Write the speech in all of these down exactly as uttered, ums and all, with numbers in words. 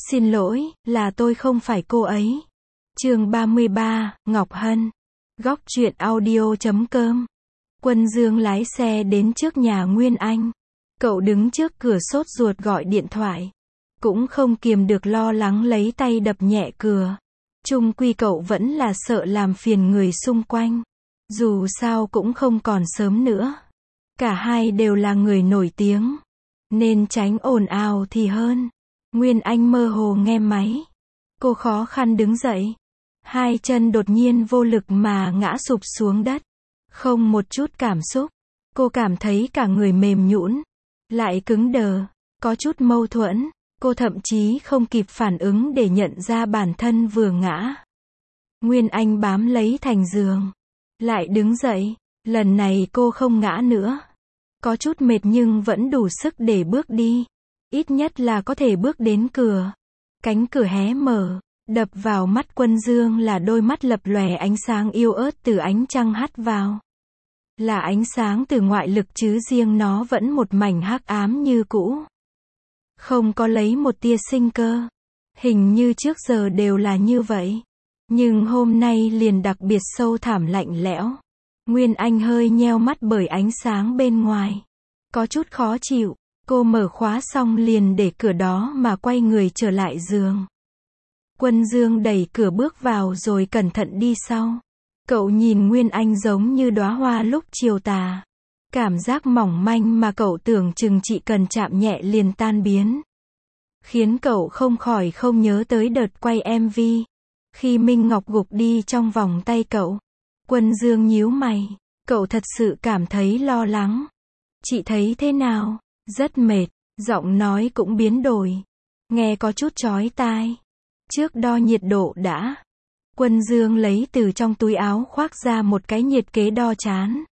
Xin lỗi, là tôi không phải cô ấy. Chương ba mươi ba, Ngọc Hân. Góc truyện audio chấm com. Quân Dương lái xe đến trước nhà Nguyên Anh. Cậu đứng trước cửa sốt ruột gọi điện thoại. Cũng không kiềm được lo lắng lấy tay đập nhẹ cửa. Chung quy cậu vẫn là sợ làm phiền người xung quanh. Dù sao cũng không còn sớm nữa. Cả hai đều là người nổi tiếng. Nên tránh ồn ào thì hơn. Nguyên Anh mơ hồ nghe máy. Cô khó khăn đứng dậy. Hai chân đột nhiên vô lực mà ngã sụp xuống đất. Không một chút cảm xúc. Cô cảm thấy cả người mềm nhũn, lại cứng đờ, có chút mâu thuẫn. Cô thậm chí không kịp phản ứng để nhận ra bản thân vừa ngã. Nguyên Anh bám lấy thành giường. Lại đứng dậy. Lần này cô không ngã nữa. Có chút mệt nhưng vẫn đủ sức để bước đi. Ít nhất là có thể bước đến cửa. Cánh cửa hé mở. Đập vào mắt Quân Dương là đôi mắt lập lòe ánh sáng yêu ớt từ ánh trăng hắt vào. Là ánh sáng từ ngoại lực chứ riêng nó vẫn một mảnh hắc ám như cũ. Không có lấy một tia sinh cơ. Hình như trước giờ đều là như vậy. Nhưng hôm nay liền đặc biệt sâu thẳm lạnh lẽo. Nguyên Anh hơi nheo mắt bởi ánh sáng bên ngoài. Có chút khó chịu. Cô mở khóa xong liền để cửa đó mà quay người trở lại giường. Quân Dương đẩy cửa bước vào rồi cẩn thận đi sau. Cậu nhìn Nguyên Anh giống như đóa hoa lúc chiều tà. Cảm giác mỏng manh mà cậu tưởng chừng chỉ cần chạm nhẹ liền tan biến. Khiến cậu không khỏi không nhớ tới đợt quay em vê. Khi Minh Ngọc gục đi trong vòng tay cậu. Quân Dương nhíu mày. Cậu thật sự cảm thấy lo lắng. Chị thấy thế nào? Rất mệt. Giọng nói cũng biến đổi. Nghe có chút chói tai. Trước đo nhiệt độ đã. Quân Dương lấy từ trong túi áo khoác ra một cái nhiệt kế đo chán.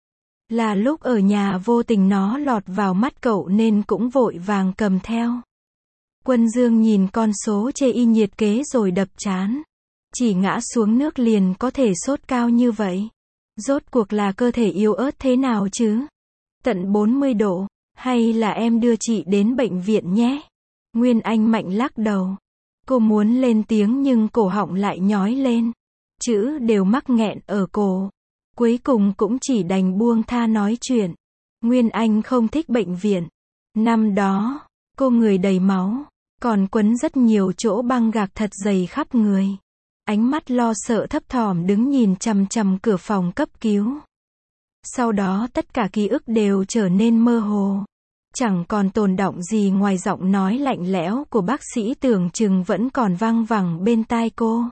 Là lúc ở nhà vô tình nó lọt vào mắt cậu nên cũng vội vàng cầm theo. Quân Dương nhìn con số chê y nhiệt kế rồi đập chán. Chỉ ngã xuống nước liền có thể sốt cao như vậy. Rốt cuộc là cơ thể yếu ớt thế nào chứ? Tận bốn mươi độ. Hay là em đưa chị đến bệnh viện nhé? Nguyên Anh mạnh lắc đầu. Cô muốn lên tiếng nhưng cổ họng lại nhói lên. Chữ đều mắc nghẹn ở cổ. Cuối cùng cũng chỉ đành buông tha nói chuyện. Nguyên Anh không thích bệnh viện. Năm đó, cô người đầy máu. Còn quấn rất nhiều chỗ băng gạc thật dày khắp người. Ánh mắt lo sợ thấp thỏm đứng nhìn chằm chằm cửa phòng cấp cứu. Sau đó tất cả ký ức đều trở nên mơ hồ. Chẳng còn tồn đọng gì ngoài giọng nói lạnh lẽo của bác sĩ tưởng chừng vẫn còn vang vẳng bên tai cô.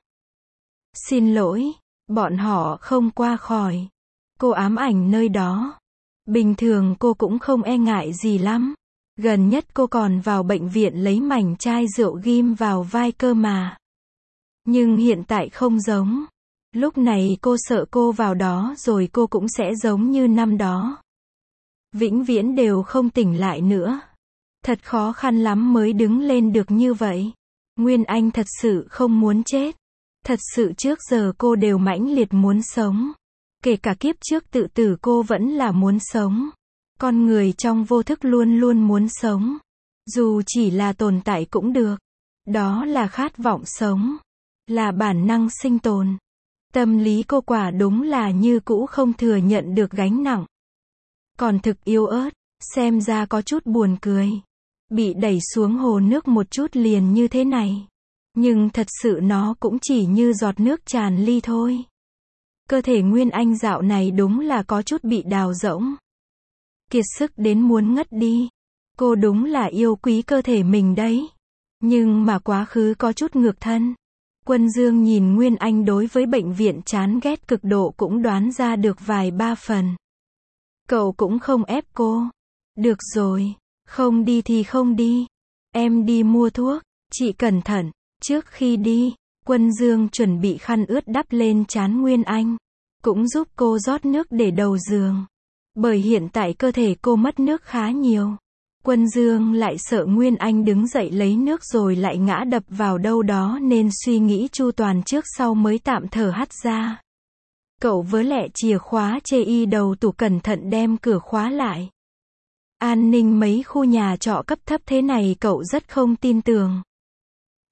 Xin lỗi, bọn họ không qua khỏi. Cô ám ảnh nơi đó. Bình thường cô cũng không e ngại gì lắm. Gần nhất cô còn vào bệnh viện lấy mảnh chai rượu ghim vào vai cơ mà. Nhưng hiện tại không giống. Lúc này cô sợ cô vào đó rồi cô cũng sẽ giống như năm đó. Vĩnh viễn đều không tỉnh lại nữa. Thật khó khăn lắm mới đứng lên được như vậy. Nguyên Anh thật sự không muốn chết. Thật sự trước giờ cô đều mãnh liệt muốn sống. Kể cả kiếp trước tự tử cô vẫn là muốn sống. Con người trong vô thức luôn luôn muốn sống. Dù chỉ là tồn tại cũng được. Đó là khát vọng sống. Là bản năng sinh tồn. Tâm lý cô quả đúng là như cũ không thừa nhận được gánh nặng. Còn thực yếu ớt, xem ra có chút buồn cười. Bị đẩy xuống hồ nước một chút liền như thế này. Nhưng thật sự nó cũng chỉ như giọt nước tràn ly thôi. Cơ thể Nguyên Anh dạo này đúng là có chút bị đào rỗng. Kiệt sức đến muốn ngất đi. Cô đúng là yêu quý cơ thể mình đấy. Nhưng mà quá khứ có chút ngược thân. Quân Dương nhìn Nguyên Anh đối với bệnh viện chán ghét cực độ cũng đoán ra được vài ba phần. Cậu cũng không ép cô. Được rồi, không đi thì không đi. Em đi mua thuốc, chị cẩn thận. Trước khi đi, Quân Dương chuẩn bị khăn ướt đắp lên trán Nguyên Anh. Cũng giúp cô rót nước để đầu giường. Bởi hiện tại cơ thể cô mất nước khá nhiều. Quân Dương lại sợ Nguyên Anh đứng dậy lấy nước rồi lại ngã đập vào đâu đó nên suy nghĩ chu toàn trước sau mới tạm thở hắt ra. Cậu vớ lẹ chìa khóa chê y đầu tủ cẩn thận đem cửa khóa lại. An ninh mấy khu nhà trọ cấp thấp thế này cậu rất không tin tưởng.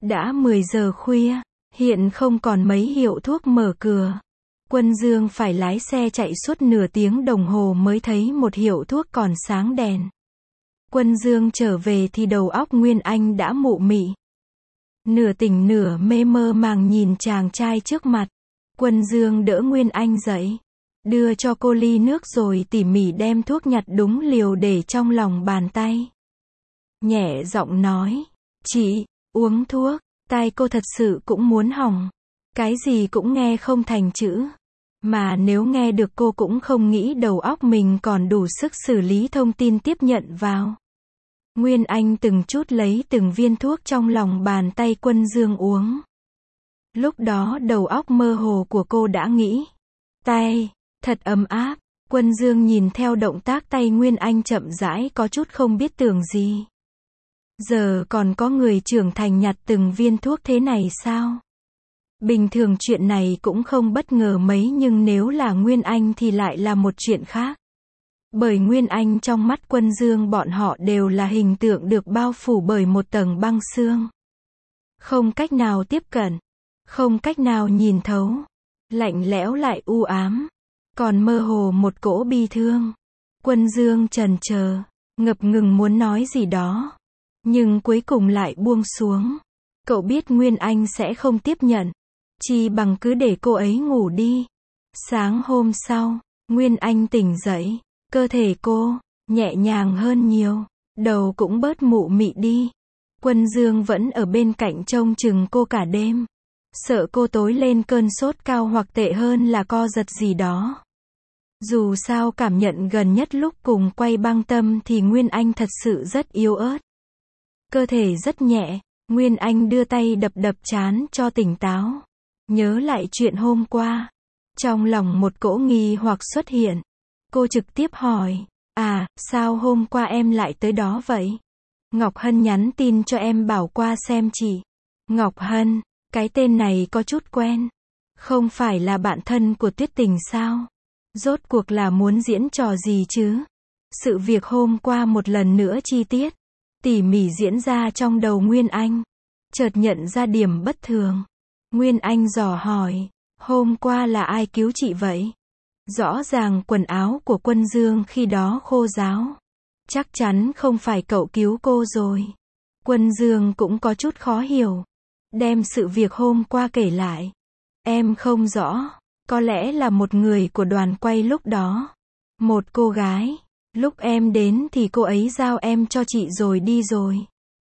Đã mười giờ khuya, hiện không còn mấy hiệu thuốc mở cửa. Quân Dương phải lái xe chạy suốt nửa tiếng đồng hồ mới thấy một hiệu thuốc còn sáng đèn. Quân Dương trở về thì đầu óc Nguyên Anh đã mụ mị. Nửa tỉnh nửa mê mơ màng nhìn chàng trai trước mặt. Quân Dương đỡ Nguyên Anh dậy, đưa cho cô ly nước rồi tỉ mỉ đem thuốc nhặt đúng liều để trong lòng bàn tay. Nhẹ giọng nói, chị, uống thuốc, tai cô thật sự cũng muốn hỏng. Cái gì cũng nghe không thành chữ. Mà nếu nghe được cô cũng không nghĩ đầu óc mình còn đủ sức xử lý thông tin tiếp nhận vào. Nguyên Anh từng chút lấy từng viên thuốc trong lòng bàn tay Quân Dương uống. Lúc đó đầu óc mơ hồ của cô đã nghĩ, tay, thật ấm áp. Quân Dương nhìn theo động tác tay Nguyên Anh chậm rãi có chút không biết tưởng gì. Giờ còn có người trưởng thành nhặt từng viên thuốc thế này sao? Bình thường chuyện này cũng không bất ngờ mấy nhưng nếu là Nguyên Anh thì lại là một chuyện khác. Bởi Nguyên Anh trong mắt Quân Dương bọn họ đều là hình tượng được bao phủ bởi một tầng băng xương. Không cách nào tiếp cận, không cách nào nhìn thấu, lạnh lẽo lại u ám, còn mơ hồ một cỗ bi thương. Quân Dương chần chờ, ngập ngừng muốn nói gì đó, nhưng cuối cùng lại buông xuống. Cậu biết Nguyên Anh sẽ không tiếp nhận, chi bằng cứ để cô ấy ngủ đi. Sáng hôm sau, Nguyên Anh tỉnh dậy, cơ thể cô nhẹ nhàng hơn nhiều, đầu cũng bớt mụ mị đi. Quân Dương vẫn ở bên cạnh trông chừng cô cả đêm, sợ cô tối lên cơn sốt cao hoặc tệ hơn là co giật gì đó. Dù sao cảm nhận gần nhất lúc cùng quay băng tâm thì Nguyên Anh thật sự rất yếu ớt. Cơ thể rất nhẹ, Nguyên Anh đưa tay đập đập trán cho tỉnh táo. Nhớ lại chuyện hôm qua, trong lòng một cỗ nghi hoặc xuất hiện. Cô trực tiếp hỏi, à, sao hôm qua em lại tới đó vậy? Ngọc Hân nhắn tin cho em bảo qua xem chị. Ngọc Hân, cái tên này có chút quen. Không phải là bạn thân của Tuyết Tình sao? Rốt cuộc là muốn diễn trò gì chứ? Sự việc hôm qua một lần nữa chi tiết, tỉ mỉ diễn ra trong đầu Nguyên Anh. Chợt nhận ra điểm bất thường. Nguyên Anh dò hỏi, hôm qua là ai cứu chị vậy? Rõ ràng quần áo của Quân Dương khi đó khô ráo. Chắc chắn không phải cậu cứu cô rồi. Quân Dương cũng có chút khó hiểu. Đem sự việc hôm qua kể lại. Em không rõ. Có lẽ là một người của đoàn quay lúc đó. Một cô gái. Lúc em đến thì cô ấy giao em cho chị rồi đi rồi.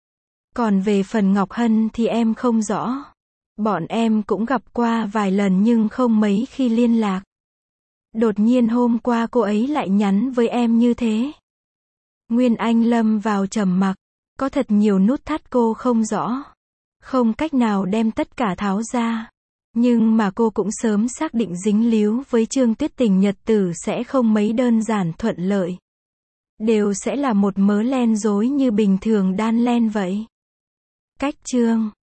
Còn về phần Ngọc Hân thì em không rõ. Bọn em cũng gặp qua vài lần nhưng không mấy khi liên lạc. Đột nhiên hôm qua cô ấy lại nhắn với em như thế. Nguyên Anh lâm vào trầm mặc. Có thật nhiều nút thắt cô không rõ. Không cách nào đem tất cả tháo ra. Nhưng mà cô cũng sớm xác định dính líu với Trương Tuyết Tình nhật tử sẽ không mấy đơn giản thuận lợi. Đều sẽ là một mớ len rối như bình thường đan len vậy. Cách Trương